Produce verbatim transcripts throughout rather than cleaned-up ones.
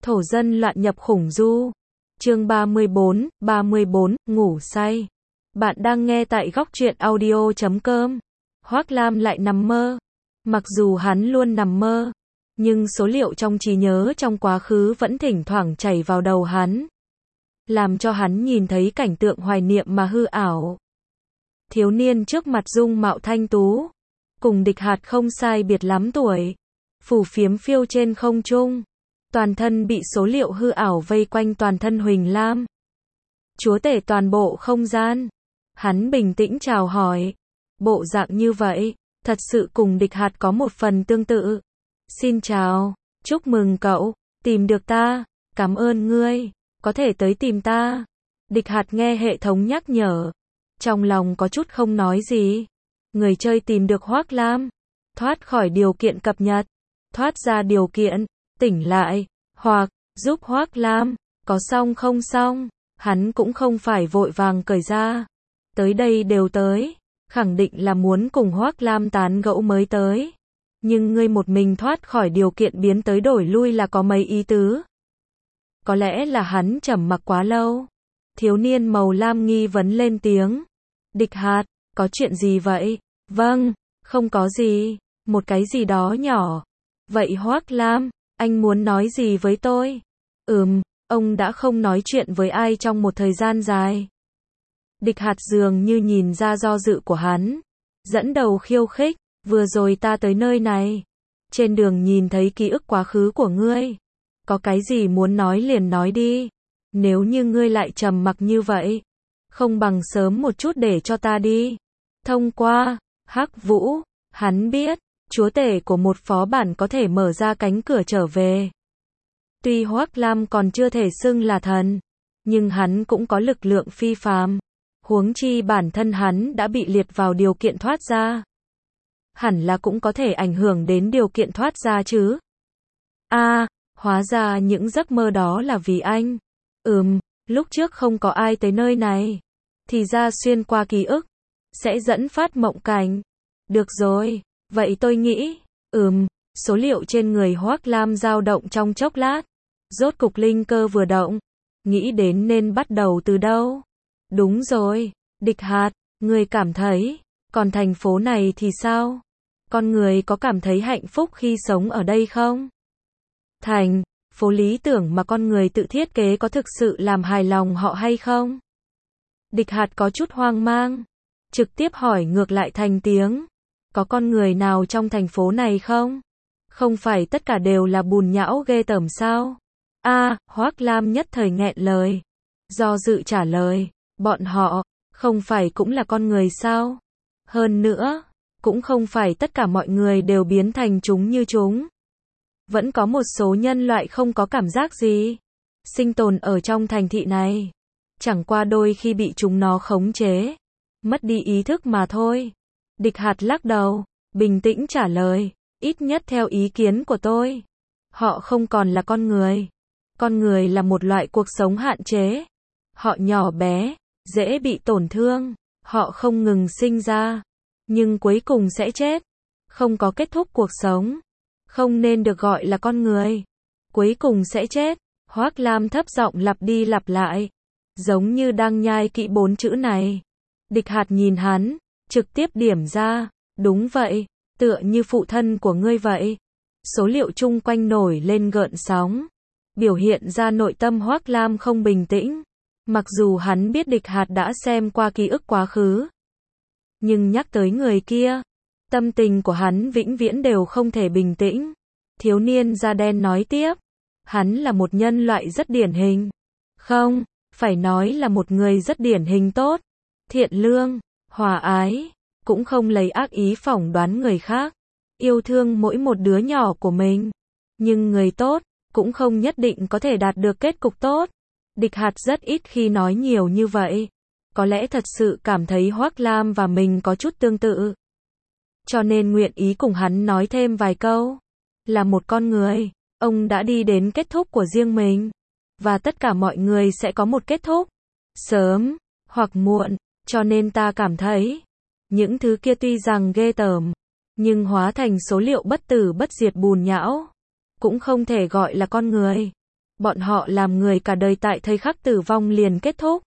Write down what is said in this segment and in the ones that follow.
Thổ dân loạn nhập khủng du. Chương ba mươi bốn, ba mươi bốn, ngủ say. Bạn đang nghe tại góc truyện audio chấm com. Hoác Lam lại nằm mơ. Mặc dù hắn luôn nằm mơ, nhưng số liệu trong trí nhớ trong quá khứ vẫn thỉnh thoảng chảy vào đầu hắn, làm cho hắn nhìn thấy cảnh tượng hoài niệm mà hư ảo. Thiếu niên trước mặt dung mạo thanh tú, cùng Địch Hạt không sai biệt lắm tuổi, phù phiếm phiêu trên không trung, toàn thân bị số liệu hư ảo vây quanh toàn thân huỳnh lam, chúa tể toàn bộ không gian. Hắn bình tĩnh chào hỏi, bộ dạng như vậy, thật sự cùng Địch Hạt có một phần tương tự. Xin chào, chúc mừng cậu, tìm được ta, cảm ơn ngươi, có thể tới tìm ta. Địch Hạt nghe hệ thống nhắc nhở, trong lòng có chút không nói gì. Người chơi tìm được Hoác Lam, thoát khỏi điều kiện cập nhật, thoát ra điều kiện, tỉnh lại, hoặc giúp Hoác Lam, có xong không xong, hắn cũng không phải vội vàng cởi ra. Tới đây đều tới, khẳng định là muốn cùng Hoác Lam tán gẫu mới tới. Nhưng ngươi một mình thoát khỏi điều kiện biến tới đổi lui là có mấy ý tứ. Có lẽ là hắn trầm mặc quá lâu. Thiếu niên màu lam nghi vấn lên tiếng. Địch Hạt, có chuyện gì vậy? Vâng, không có gì, một cái gì đó nhỏ. Vậy Hoác Lam, anh muốn nói gì với tôi? Ừm, ông đã không nói chuyện với ai trong một thời gian dài. Địch Hạt dường như nhìn ra do dự của hắn, dẫn đầu khiêu khích. Vừa rồi ta tới nơi này, trên đường nhìn thấy ký ức quá khứ của ngươi. Có cái gì muốn nói liền nói đi. Nếu như ngươi lại trầm mặc như vậy, không bằng sớm một chút để cho ta đi. Thông qua Hắc Vũ, hắn biết, chúa tể của một phó bản có thể mở ra cánh cửa trở về. Tuy Hoác Lam còn chưa thể xưng là thần, nhưng hắn cũng có lực lượng phi phàm. Huống chi bản thân hắn đã bị liệt vào điều kiện thoát ra. Hẳn là cũng có thể ảnh hưởng đến điều kiện thoát ra chứ. A, à, hóa ra những giấc mơ đó là vì anh. Ừm, lúc trước không có ai tới nơi này. Thì ra xuyên qua ký ức, sẽ dẫn phát mộng cảnh. Được rồi, vậy tôi nghĩ, ừm, số liệu trên người Hoác Lam dao động trong chốc lát. Rốt cục linh cơ vừa động, nghĩ đến nên bắt đầu từ đâu. Đúng rồi, Địch Hạt, người cảm thấy, còn thành phố này thì sao? Con người có cảm thấy hạnh phúc khi sống ở đây không? Thành phố lý tưởng mà con người tự thiết kế có thực sự làm hài lòng họ hay không? Địch Hạt có chút hoang mang, trực tiếp hỏi ngược lại thành tiếng. Có con người nào trong thành phố này không? Không phải tất cả đều là bùn nhão ghê tởm sao? A, à, Hoác Lam nhất thời nghẹn lời. Do dự trả lời, bọn họ, không phải cũng là con người sao? Hơn nữa, cũng không phải tất cả mọi người đều biến thành chúng như chúng. Vẫn có một số nhân loại không có cảm giác gì. Sinh tồn ở trong thành thị này. Chẳng qua đôi khi bị chúng nó khống chế. Mất đi ý thức mà thôi. Địch Hạt lắc đầu, bình tĩnh trả lời. Ít nhất theo ý kiến của tôi. Họ không còn là con người. Con người là một loại cuộc sống hạn chế. Họ nhỏ bé, dễ bị tổn thương. Họ không ngừng sinh ra, nhưng cuối cùng sẽ chết. Không có kết thúc cuộc sống. Không nên được gọi là con người. Cuối cùng sẽ chết. Hoác Lam thấp giọng lặp đi lặp lại. Giống như đang nhai kỹ bốn chữ này. Địch Hạt nhìn hắn, trực tiếp điểm ra. Đúng vậy, tựa như phụ thân của ngươi vậy. Số liệu chung quanh nổi lên gợn sóng. Biểu hiện ra nội tâm Hoác Lam không bình tĩnh. Mặc dù hắn biết Địch Hạt đã xem qua ký ức quá khứ. Nhưng nhắc tới người kia, tâm tình của hắn vĩnh viễn đều không thể bình tĩnh. Thiếu niên da đen nói tiếp, hắn là một nhân loại rất điển hình. Không, phải nói là một người rất điển hình tốt, thiện lương, hòa ái, cũng không lấy ác ý phỏng đoán người khác, yêu thương mỗi một đứa nhỏ của mình. Nhưng người tốt, cũng không nhất định có thể đạt được kết cục tốt. Địch Hạt rất ít khi nói nhiều như vậy. Có lẽ thật sự cảm thấy Hoác Lam và mình có chút tương tự. Cho nên nguyện ý cùng hắn nói thêm vài câu. Là một con người, ông đã đi đến kết thúc của riêng mình. Và tất cả mọi người sẽ có một kết thúc. Sớm, hoặc muộn. Cho nên ta cảm thấy, những thứ kia tuy rằng ghê tởm, nhưng hóa thành số liệu bất tử bất diệt bùn nhão. Cũng không thể gọi là con người. Bọn họ làm người cả đời tại thời khắc tử vong liền kết thúc.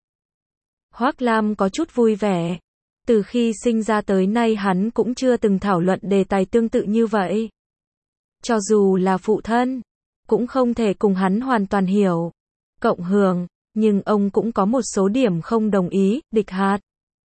Hoác Lam có chút vui vẻ. Từ khi sinh ra tới nay hắn cũng chưa từng thảo luận đề tài tương tự như vậy. Cho dù là phụ thân, cũng không thể cùng hắn hoàn toàn hiểu, cộng hưởng, nhưng ông cũng có một số điểm không đồng ý. Địch Hạt,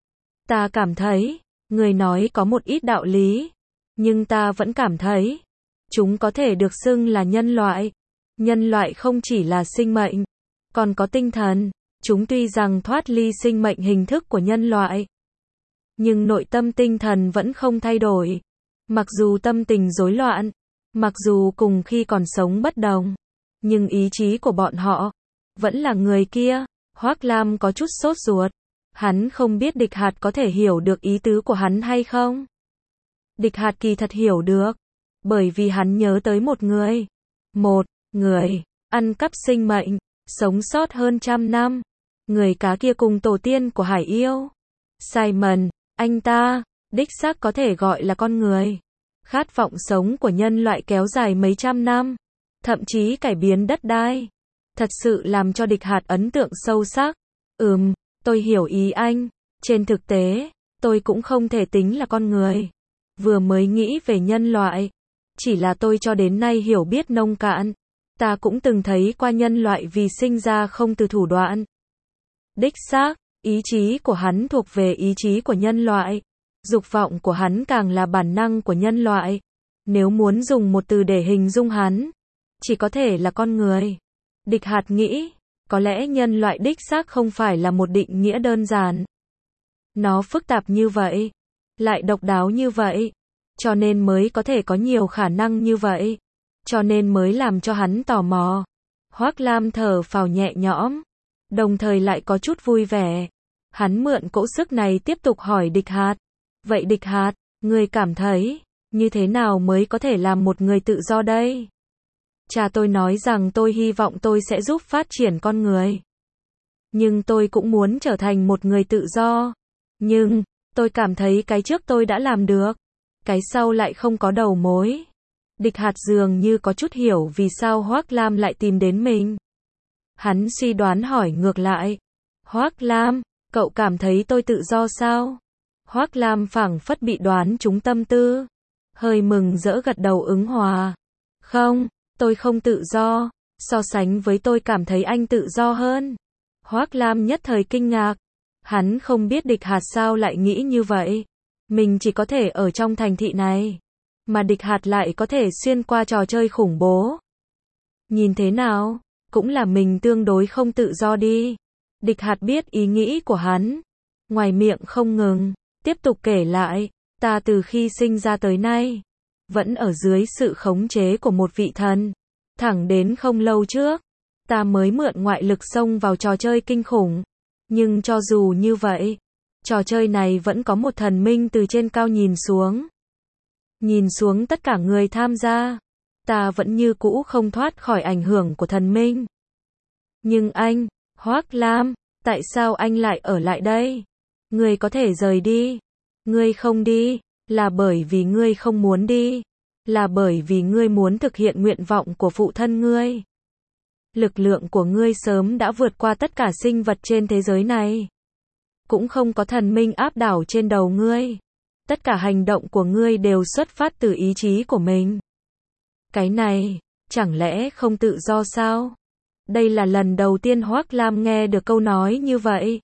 ta cảm thấy, người nói có một ít đạo lý, nhưng ta vẫn cảm thấy, chúng có thể được xưng là nhân loại. Nhân loại không chỉ là sinh mệnh, còn có tinh thần. Chúng tuy rằng thoát ly sinh mệnh hình thức của nhân loại, nhưng nội tâm tinh thần vẫn không thay đổi. Mặc dù tâm tình rối loạn, mặc dù cùng khi còn sống bất đồng, nhưng ý chí của bọn họ vẫn là người kia. Hoác Lam có chút sốt ruột. Hắn không biết Địch Hạt có thể hiểu được ý tứ của hắn hay không. Địch Hạt kỳ thật hiểu được, bởi vì hắn nhớ tới một người. Một người ăn cắp sinh mệnh, sống sót hơn trăm năm. Người cá kia cùng tổ tiên của hải yêu. Simon, anh ta, đích xác có thể gọi là con người. Khát vọng sống của nhân loại kéo dài mấy trăm năm, thậm chí cải biến đất đai. Thật sự làm cho Địch Hạt ấn tượng sâu sắc. Ừm, tôi hiểu ý anh. Trên thực tế, tôi cũng không thể tính là con người. Vừa mới nghĩ về nhân loại. Chỉ là tôi cho đến nay hiểu biết nông cạn. Ta cũng từng thấy qua nhân loại vì sinh ra không từ thủ đoạn. Đích xác, ý chí của hắn thuộc về ý chí của nhân loại. Dục vọng của hắn càng là bản năng của nhân loại. Nếu muốn dùng một từ để hình dung hắn, chỉ có thể là con người. Địch Hạt nghĩ, có lẽ nhân loại đích xác không phải là một định nghĩa đơn giản. Nó phức tạp như vậy, lại độc đáo như vậy, cho nên mới có thể có nhiều khả năng như vậy, cho nên mới làm cho hắn tò mò. Hoác Lam thở phào nhẹ nhõm, đồng thời lại có chút vui vẻ. Hắn mượn cỗ sức này tiếp tục hỏi Địch Hạt. Vậy Địch Hạt, ngươi cảm thấy, như thế nào mới có thể làm một người tự do đây? Cha tôi nói rằng tôi hy vọng tôi sẽ giúp phát triển con người. Nhưng tôi cũng muốn trở thành một người tự do. Nhưng, tôi cảm thấy cái trước tôi đã làm được. Cái sau lại không có đầu mối. Địch Hạt dường như có chút hiểu vì sao Hoác Lam lại tìm đến mình. Hắn suy đoán hỏi ngược lại. Hoác Lam, cậu cảm thấy tôi tự do sao? Hoác Lam phảng phất bị đoán trúng tâm tư. Hơi mừng rỡ gật đầu ứng hòa. Không, tôi không tự do. So sánh với tôi cảm thấy anh tự do hơn. Hoác Lam nhất thời kinh ngạc. Hắn không biết Địch Hạt sao lại nghĩ như vậy. Mình chỉ có thể ở trong thành thị này, mà Địch Hạt lại có thể xuyên qua trò chơi khủng bố. Nhìn thế nào, cũng là mình tương đối không tự do đi. Địch Hạt biết ý nghĩ của hắn. Ngoài miệng không ngừng, tiếp tục kể lại, ta từ khi sinh ra tới nay, vẫn ở dưới sự khống chế của một vị thần. Thẳng đến không lâu trước, ta mới mượn ngoại lực xông vào trò chơi kinh khủng. Nhưng cho dù như vậy, trò chơi này vẫn có một thần minh từ trên cao nhìn xuống. Nhìn xuống tất cả người tham gia. Ta vẫn như cũ không thoát khỏi ảnh hưởng của thần minh. Nhưng anh, Hoác Lam, tại sao anh lại ở lại đây? Ngươi có thể rời đi. Ngươi không đi, là bởi vì ngươi không muốn đi. Là bởi vì ngươi muốn thực hiện nguyện vọng của phụ thân ngươi. Lực lượng của ngươi sớm đã vượt qua tất cả sinh vật trên thế giới này. Cũng không có thần minh áp đảo trên đầu ngươi. Tất cả hành động của ngươi đều xuất phát từ ý chí của mình. Cái này, chẳng lẽ không tự do sao? Đây là lần đầu tiên Hoác Lam nghe được câu nói như vậy.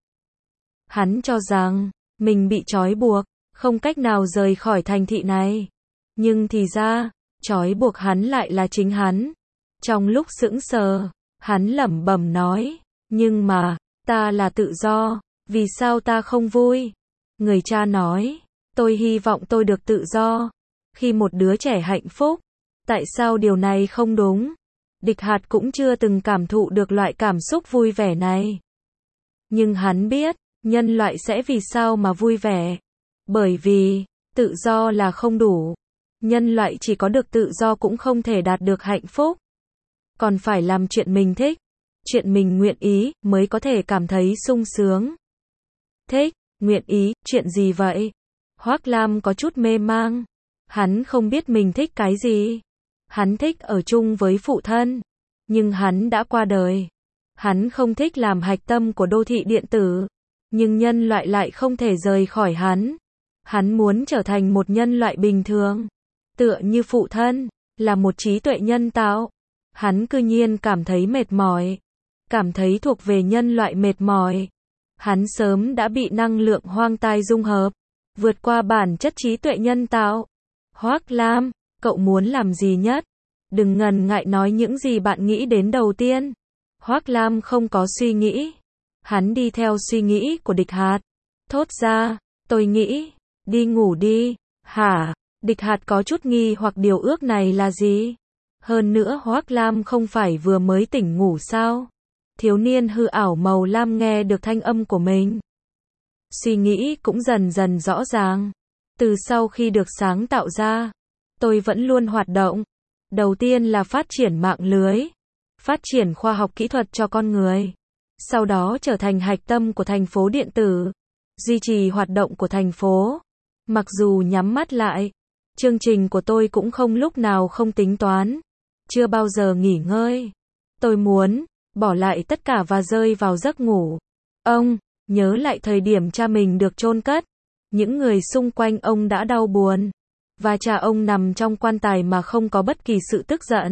Hắn cho rằng, mình bị trói buộc, không cách nào rời khỏi thành thị này. Nhưng thì ra, trói buộc hắn lại là chính hắn. Trong lúc sững sờ, hắn lẩm bẩm nói, nhưng mà, ta là tự do, vì sao ta không vui? Người cha nói, tôi hy vọng tôi được tự do. Khi một đứa trẻ hạnh phúc, tại sao điều này không đúng? Địch Hạt cũng chưa từng cảm thụ được loại cảm xúc vui vẻ này. Nhưng hắn biết, nhân loại sẽ vì sao mà vui vẻ. Bởi vì, tự do là không đủ. Nhân loại chỉ có được tự do cũng không thể đạt được hạnh phúc. Còn phải làm chuyện mình thích, chuyện mình nguyện ý, mới có thể cảm thấy sung sướng. Thích, nguyện ý, chuyện gì vậy? Hoác Lam có chút mê mang. Hắn không biết mình thích cái gì. Hắn thích ở chung với phụ thân. nhưng hắn đã qua đời. Hắn không thích làm hạch tâm của đô thị điện tử, nhưng nhân loại lại không thể rời khỏi hắn. Hắn muốn trở thành một nhân loại bình thường, tựa như phụ thân, là một trí tuệ nhân tạo. Hắn cư nhiên cảm thấy mệt mỏi, cảm thấy thuộc về nhân loại mệt mỏi. Hắn sớm đã bị năng lượng hoang tai dung hợp, vượt qua bản chất trí tuệ nhân tạo. Hoác Lam, cậu muốn làm gì nhất? Đừng ngần ngại nói những gì bạn nghĩ đến đầu tiên. Hoác Lam không có suy nghĩ. Hắn đi theo suy nghĩ của Địch Hạt. Thốt ra, tôi nghĩ, đi ngủ đi. Hả? Địch Hạt có chút nghi hoặc điều ước này là gì? Hơn nữa Hoác Lam không phải vừa mới tỉnh ngủ sao? Thiếu niên hư ảo màu lam nghe được thanh âm của mình. Suy nghĩ cũng dần dần rõ ràng. Từ sau khi được sáng tạo ra, tôi vẫn luôn hoạt động. Đầu tiên là phát triển mạng lưới, phát triển khoa học kỹ thuật cho con người. Sau đó trở thành hạch tâm của thành phố điện tử, duy trì hoạt động của thành phố. Mặc dù nhắm mắt lại, chương trình của tôi cũng không lúc nào không tính toán, chưa bao giờ nghỉ ngơi. Tôi muốn bỏ lại tất cả và rơi vào giấc ngủ. Ông nhớ lại thời điểm cha mình được chôn cất, những người xung quanh ông đã đau buồn, và cha ông nằm trong quan tài mà không có bất kỳ sự tức giận.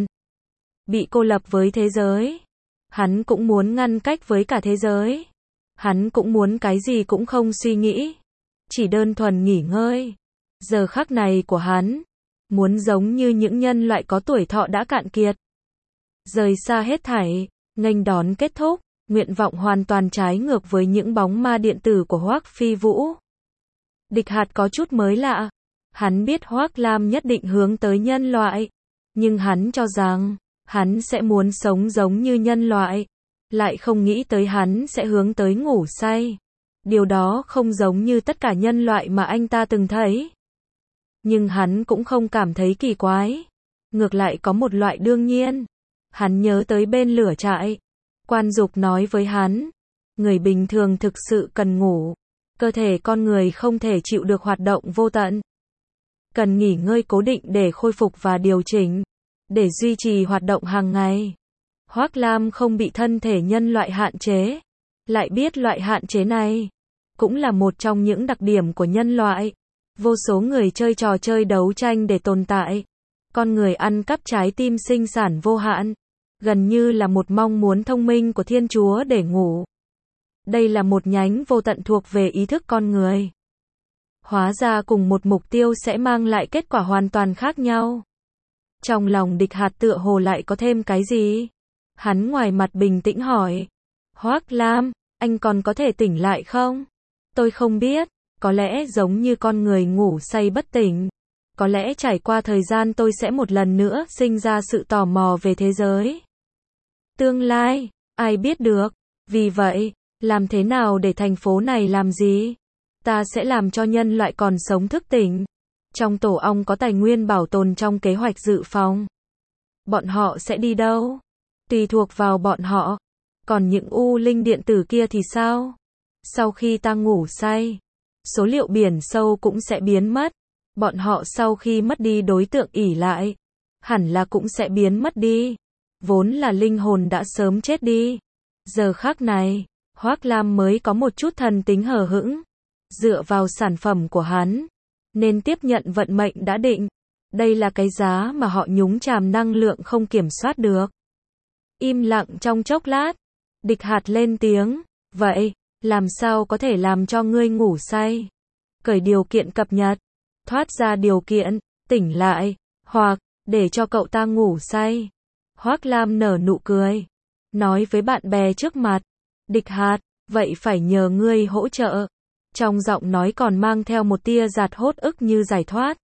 Bị cô lập với thế giới. Hắn cũng muốn ngăn cách với cả thế giới. Hắn cũng muốn cái gì cũng không suy nghĩ, chỉ đơn thuần nghỉ ngơi. Giờ khắc này của hắn, muốn giống như những nhân loại có tuổi thọ đã cạn kiệt. Rời xa hết thảy, nghênh đón kết thúc, nguyện vọng hoàn toàn trái ngược với những bóng ma điện tử của Hoắc Phi Vũ. Địch Hạt có chút mới lạ. Hắn biết Hoác Lam nhất định hướng tới nhân loại, nhưng hắn cho rằng, hắn sẽ muốn sống giống như nhân loại, lại không nghĩ tới hắn sẽ hướng tới ngủ say. Điều đó không giống như tất cả nhân loại mà anh ta từng thấy. Nhưng hắn cũng không cảm thấy kỳ quái. Ngược lại có một loại đương nhiên. Hắn nhớ tới bên lửa trại. Quan Dục nói với hắn, người bình thường thực sự cần ngủ. Cơ thể con người không thể chịu được hoạt động vô tận. Cần nghỉ ngơi cố định để khôi phục và điều chỉnh, để duy trì hoạt động hàng ngày. Hoác Lam không bị thân thể nhân loại hạn chế, lại biết loại hạn chế này cũng là một trong những đặc điểm của nhân loại. Vô số người chơi trò chơi đấu tranh để tồn tại. Con người ăn cắp trái tim sinh sản vô hạn, gần như là một mong muốn thông minh của Thiên Chúa để ngủ. Đây là một nhánh vô tận thuộc về ý thức con người. Hóa ra cùng một mục tiêu sẽ mang lại kết quả hoàn toàn khác nhau. Trong lòng Địch Hạt tựa hồ lại có thêm cái gì? Hắn ngoài mặt bình tĩnh hỏi. Hoác Lam, anh còn có thể tỉnh lại không? Tôi không biết, có lẽ giống như con người ngủ say bất tỉnh. Có lẽ trải qua thời gian tôi sẽ một lần nữa sinh ra sự tò mò về thế giới. Tương lai, ai biết được. Vì vậy, làm thế nào để thành phố này làm gì? Ta sẽ làm cho nhân loại còn sống thức tỉnh. Trong tổ ong có tài nguyên bảo tồn trong kế hoạch dự phòng. Bọn họ sẽ đi đâu? Tùy thuộc vào bọn họ. Còn những u linh điện tử kia thì sao? Sau khi ta ngủ say, số liệu biển sâu cũng sẽ biến mất. Bọn họ sau khi mất đi đối tượng ỷ lại, hẳn là cũng sẽ biến mất đi. Vốn là linh hồn đã sớm chết đi. Giờ khắc này, Hoác Lam mới có một chút thần tính hờ hững. Dựa vào sản phẩm của hắn, nên tiếp nhận vận mệnh đã định. Đây là cái giá mà họ nhúng chàm năng lượng không kiểm soát được. Im lặng trong chốc lát, Địch Hạt lên tiếng, vậy, làm sao có thể làm cho ngươi ngủ say? Cởi điều kiện cập nhật, thoát ra điều kiện, tỉnh lại, hoặc, để cho cậu ta ngủ say. Hoác Lam nở nụ cười, nói với bạn bè trước mặt, Địch Hạt, vậy phải nhờ ngươi hỗ trợ. Trong giọng nói còn mang theo một tia giạt hốt ức như giải thoát.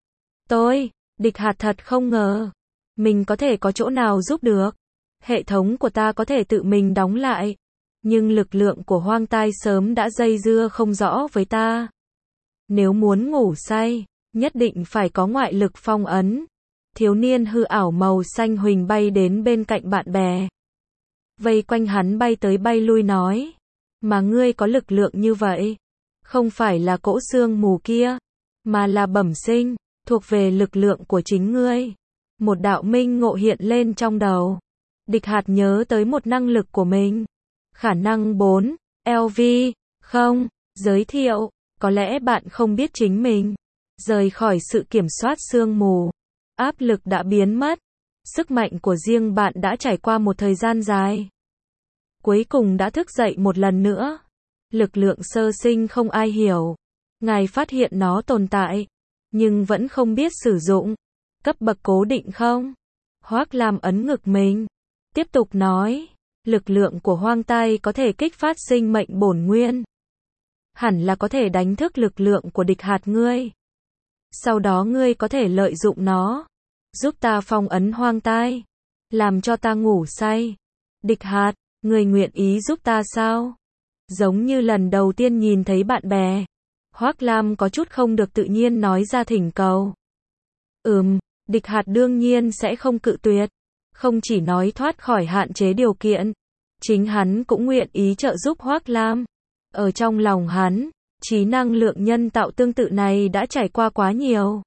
Tôi, Địch Hạt thật không ngờ, mình có thể có chỗ nào giúp được. Hệ thống của ta có thể tự mình đóng lại, nhưng lực lượng của hoang tai sớm đã dây dưa không rõ với ta. Nếu muốn ngủ say, nhất định phải có ngoại lực phong ấn. Thiếu niên hư ảo màu xanh huỳnh bay đến bên cạnh bạn bè. Vây quanh hắn bay tới bay lui nói, mà ngươi có lực lượng như vậy, không phải là cỗ xương mù kia, mà là bẩm sinh, thuộc về lực lượng của chính ngươi. Một đạo minh ngộ hiện lên trong đầu. Địch Hạt nhớ tới một năng lực của mình. Khả năng bốn, lờ vê, không, giới thiệu, có lẽ bạn không biết chính mình. Rời khỏi sự kiểm soát sương mù. Áp lực đã biến mất. Sức mạnh của riêng bạn đã trải qua một thời gian dài. Cuối cùng đã thức dậy một lần nữa. Lực lượng sơ sinh không ai hiểu. Ngài phát hiện nó tồn tại, nhưng vẫn không biết sử dụng. Cấp bậc cố định không? Hoác Lam ấn ngực mình. Tiếp tục nói, lực lượng của hoang tai có thể kích phát sinh mệnh bổn nguyên. Hẳn là có thể đánh thức lực lượng của Địch Hạt ngươi. Sau đó ngươi có thể lợi dụng nó, giúp ta phong ấn hoang tai, làm cho ta ngủ say. Địch Hạt, ngươi nguyện ý giúp ta sao? Giống như lần đầu tiên nhìn thấy bạn bè, Hoác Lam có chút không được tự nhiên nói ra thỉnh cầu. Ừm, Địch Hạt đương nhiên sẽ không cự tuyệt. Không chỉ nói thoát khỏi hạn chế điều kiện, chính hắn cũng nguyện ý trợ giúp Hoác Lam. Ở trong lòng hắn, trí năng lượng nhân tạo tương tự này đã trải qua quá nhiều.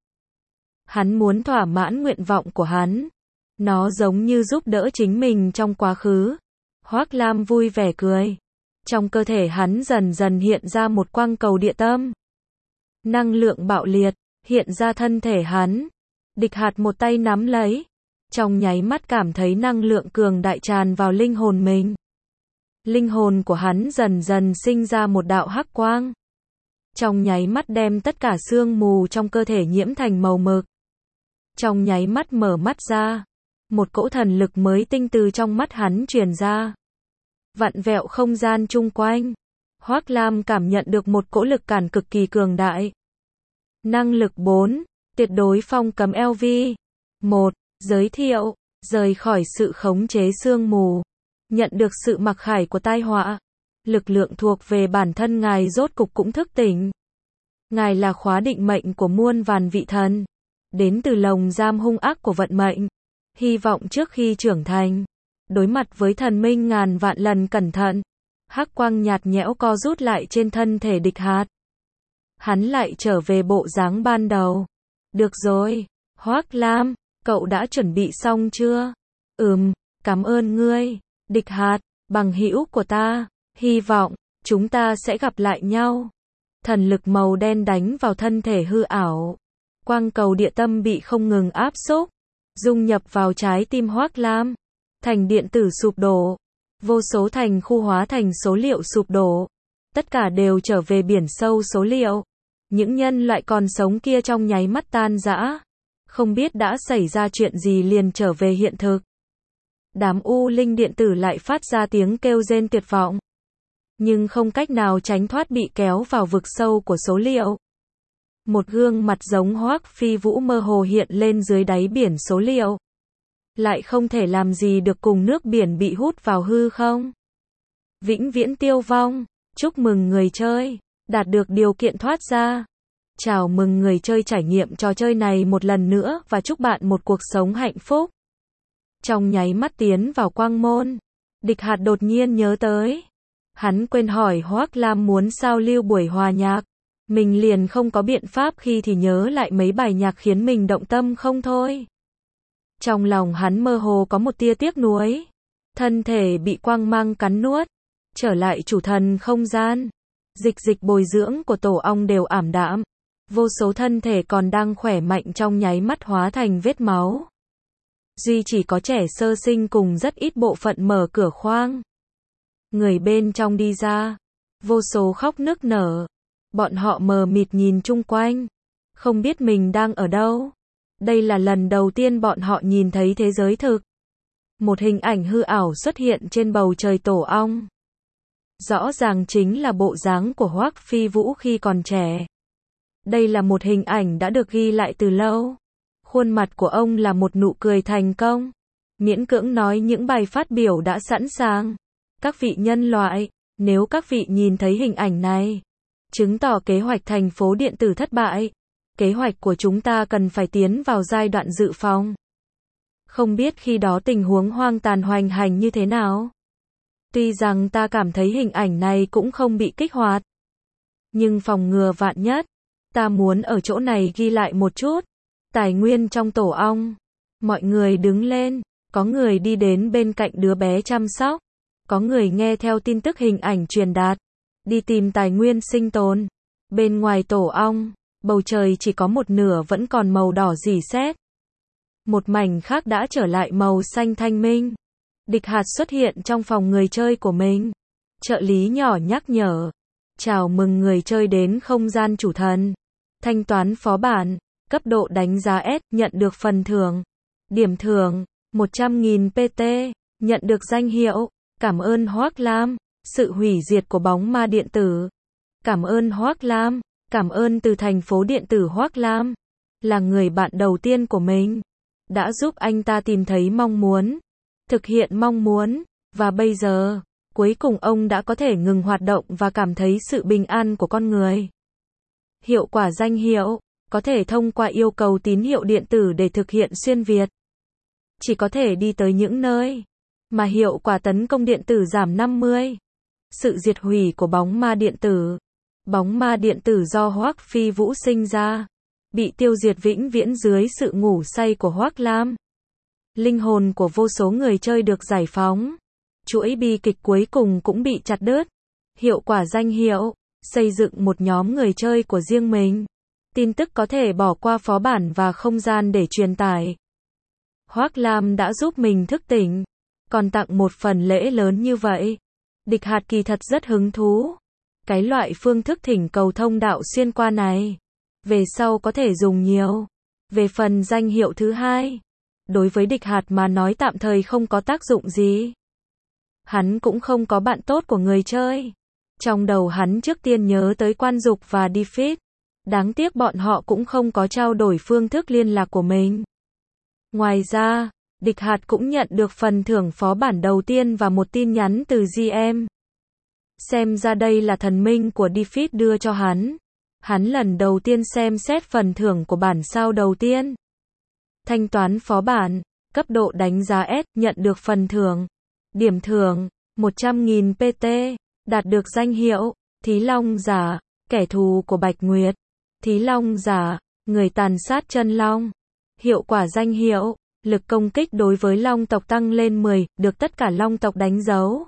Hắn muốn thỏa mãn nguyện vọng của hắn. Nó giống như giúp đỡ chính mình trong quá khứ. Hoác Lam vui vẻ cười. Trong cơ thể hắn dần dần hiện ra một quang cầu địa tâm. Năng lượng bạo liệt, hiện ra thân thể hắn. Địch Hạt một tay nắm lấy. Trong nháy mắt cảm thấy năng lượng cường đại tràn vào linh hồn mình. Linh hồn của hắn dần dần sinh ra một đạo hắc quang. Trong nháy mắt đem tất cả sương mù trong cơ thể nhiễm thành màu mực. Trong nháy mắt mở mắt ra. Một cỗ thần lực mới tinh từ trong mắt hắn truyền ra. Vặn vẹo không gian chung quanh. Hoác Lam cảm nhận được một cỗ lực cản cực kỳ cường đại. Năng lực bốn. Tuyệt đối phong cấm lờ vê. một. Giới thiệu. Rời khỏi sự khống chế sương mù. Nhận được sự mặc khải của tai họa. Lực lượng thuộc về bản thân ngài rốt cục cũng thức tỉnh. Ngài là khóa định mệnh của muôn vàn vị thần. Đến từ lồng giam hung ác của vận mệnh. Hy vọng trước khi trưởng thành, đối mặt với thần minh ngàn vạn lần cẩn thận. Hắc quang nhạt nhẽo co rút lại trên thân thể Địch Hạt. Hắn lại trở về bộ dáng ban đầu. Được rồi, Hoác Lam, cậu đã chuẩn bị xong chưa? Ừm, cảm ơn ngươi, Địch Hạt, bằng hữu của ta. Hy vọng chúng ta sẽ gặp lại nhau. Thần lực màu đen đánh vào thân thể hư ảo. Quang cầu địa tâm bị không ngừng áp xúc, dung nhập vào trái tim Hoác Lam. Thành điện tử sụp đổ. Vô số thành khu hóa thành số liệu sụp đổ. Tất cả đều trở về biển sâu số liệu. Những nhân loại còn sống kia trong nháy mắt tan rã. Không biết đã xảy ra chuyện gì liền trở về hiện thực. Đám u linh điện tử lại phát ra tiếng kêu rên tuyệt vọng. Nhưng không cách nào tránh thoát bị kéo vào vực sâu của số liệu. Một gương mặt giống Hoắc Phi Vũ mơ hồ hiện lên dưới đáy biển số liệu. Lại không thể làm gì được cùng nước biển bị hút vào hư không. Vĩnh viễn tiêu vong. Chúc mừng người chơi đạt được điều kiện thoát ra. Chào mừng người chơi trải nghiệm trò chơi này một lần nữa và chúc bạn một cuộc sống hạnh phúc. Trong nháy mắt tiến vào quang môn, Địch Hạt đột nhiên nhớ tới. Hắn quên hỏi Hoác Lam muốn sao lưu buổi hòa nhạc. Mình liền không có biện pháp khi thì nhớ lại mấy bài nhạc khiến mình động tâm không thôi. Trong lòng hắn mơ hồ có một tia tiếc nuối. Thân thể bị quang mang cắn nuốt. Trở lại chủ thần không gian. Dịch dịch bồi dưỡng của tổ ong đều ảm đạm. Vô số thân thể còn đang khỏe mạnh trong nháy mắt hóa thành vết máu. Duy chỉ có trẻ sơ sinh cùng rất ít bộ phận mở cửa khoang. Người bên trong đi ra. Vô số khóc nức nở. Bọn họ mờ mịt nhìn chung quanh. Không biết mình đang ở đâu. Đây là lần đầu tiên bọn họ nhìn thấy thế giới thực. Một hình ảnh hư ảo xuất hiện trên bầu trời tổ ong. Rõ ràng chính là bộ dáng của Hoắc Phi Vũ khi còn trẻ. Đây là một hình ảnh đã được ghi lại từ lâu. Khuôn mặt của ông là một nụ cười thành công. Miễn cưỡng nói những bài phát biểu đã sẵn sàng. Các vị nhân loại, nếu các vị nhìn thấy hình ảnh này, chứng tỏ kế hoạch thành phố điện tử thất bại. Kế hoạch của chúng ta cần phải tiến vào giai đoạn dự phòng. Không biết khi đó tình huống hoang tàn hoành hành như thế nào. Tuy rằng ta cảm thấy hình ảnh này cũng không bị kích hoạt. Nhưng phòng ngừa vạn nhất, ta muốn ở chỗ này ghi lại một chút. Tài nguyên trong tổ ong. Mọi người đứng lên. Có người đi đến bên cạnh đứa bé chăm sóc. Có người nghe theo tin tức hình ảnh truyền đạt. Đi tìm tài nguyên sinh tồn. Bên ngoài tổ ong, bầu trời chỉ có một nửa vẫn còn màu đỏ rỉ sét. Một mảnh khác đã trở lại màu xanh thanh minh. Địch hạt xuất hiện trong phòng người chơi của mình. Trợ lý nhỏ nhắc nhở. Chào mừng người chơi đến không gian chủ thần. Thanh toán phó bản. Cấp độ đánh giá S, nhận được phần thưởng. Điểm thưởng, một trăm nghìn pê tê. Nhận được danh hiệu. Cảm ơn Hoác Lam. Sự hủy diệt của bóng ma điện tử. Cảm ơn Hoác Lam. Cảm ơn từ thành phố điện tử Hoác Lam. Là người bạn đầu tiên của mình. Đã giúp anh ta tìm thấy mong muốn. Thực hiện mong muốn. Và bây giờ, cuối cùng ông đã có thể ngừng hoạt động và cảm thấy sự bình an của con người. Hiệu quả danh hiệu. Có thể thông qua yêu cầu tín hiệu điện tử để thực hiện xuyên Việt. Chỉ có thể đi tới những nơi mà hiệu quả tấn công điện tử giảm năm mươi. Sự diệt hủy của bóng ma điện tử. Bóng ma điện tử do Hoác Phi Vũ sinh ra. Bị tiêu diệt vĩnh viễn dưới sự ngủ say của Hoác Lam. Linh hồn của vô số người chơi được giải phóng. Chuỗi bi kịch cuối cùng cũng bị chặt đứt. Hiệu quả danh hiệu. Xây dựng một nhóm người chơi của riêng mình. Tin tức có thể bỏ qua phó bản và không gian để truyền tải. Hoác Lam đã giúp mình thức tỉnh. Còn tặng một phần lễ lớn như vậy. Địch hạt kỳ thật rất hứng thú. Cái loại phương thức thỉnh cầu thông đạo xuyên qua này. Về sau có thể dùng nhiều. Về phần danh hiệu thứ hai. Đối với địch hạt mà nói tạm thời không có tác dụng gì. Hắn cũng không có bạn tốt của người chơi. Trong đầu hắn trước tiên nhớ tới Quan Dục và Defeat. Đáng tiếc bọn họ cũng không có trao đổi phương thức liên lạc của mình. Ngoài ra, địch hạt cũng nhận được phần thưởng phó bản đầu tiên và một tin nhắn từ giê em. Xem ra đây là thần minh của Defeat đưa cho hắn. Hắn lần đầu tiên xem xét phần thưởng của bản sao đầu tiên. Thanh toán phó bản, cấp độ đánh giá S, nhận được phần thưởng. Điểm thưởng, một trăm nghìn pê tê, đạt được danh hiệu, Thí Long Giả, kẻ thù của Bạch Nguyệt. Thí Long Giả, người tàn sát chân long. Hiệu quả danh hiệu, lực công kích đối với long tộc tăng lên mười, được tất cả long tộc đánh dấu.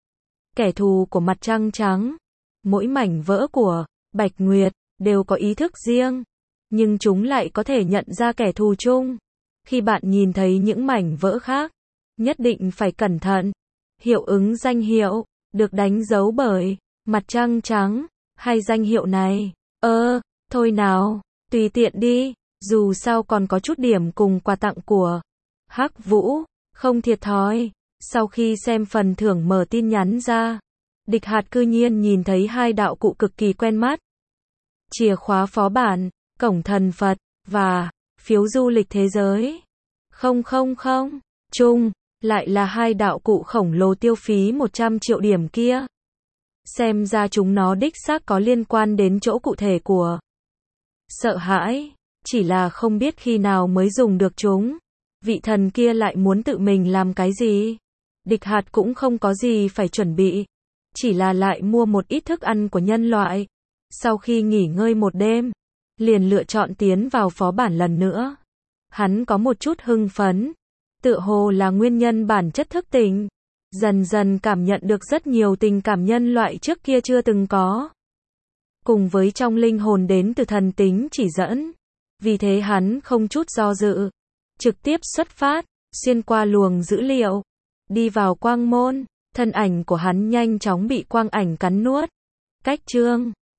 Kẻ thù của mặt trăng trắng. Mỗi mảnh vỡ của Bạch Nguyệt đều có ý thức riêng, nhưng chúng lại có thể nhận ra kẻ thù chung. Khi bạn nhìn thấy những mảnh vỡ khác, nhất định phải cẩn thận. Hiệu ứng danh hiệu được đánh dấu bởi mặt trăng trắng, hay danh hiệu này. Ơ, thôi nào, tùy tiện đi, dù sao còn có chút điểm cùng quà tặng của Hắc Vũ, không thiệt thòi. Sau khi xem phần thưởng mở tin nhắn ra, địch hạt cư nhiên nhìn thấy hai đạo cụ cực kỳ quen mắt. Chìa khóa phó bản, cổng thần Phật, và phiếu du lịch thế giới. Không không không, chung, lại là hai đạo cụ khổng lồ tiêu phí một trăm triệu điểm kia. Xem ra chúng nó đích xác có liên quan đến chỗ cụ thể của sợ hãi, chỉ là không biết khi nào mới dùng được chúng. Vị thần kia lại muốn tự mình làm cái gì? Địch hạt cũng không có gì phải chuẩn bị, chỉ là lại mua một ít thức ăn của nhân loại. Sau khi nghỉ ngơi một đêm, liền lựa chọn tiến vào phó bản lần nữa. Hắn có một chút hưng phấn, tựa hồ là nguyên nhân bản chất thức tỉnh. Dần dần cảm nhận được rất nhiều tình cảm nhân loại trước kia chưa từng có. Cùng với trong linh hồn đến từ thần tính chỉ dẫn. Vì thế hắn không chút do dự, trực tiếp xuất phát, xuyên qua luồng dữ liệu, đi vào quang môn. Thân ảnh của hắn nhanh chóng bị quang ảnh cắn nuốt. Cách chương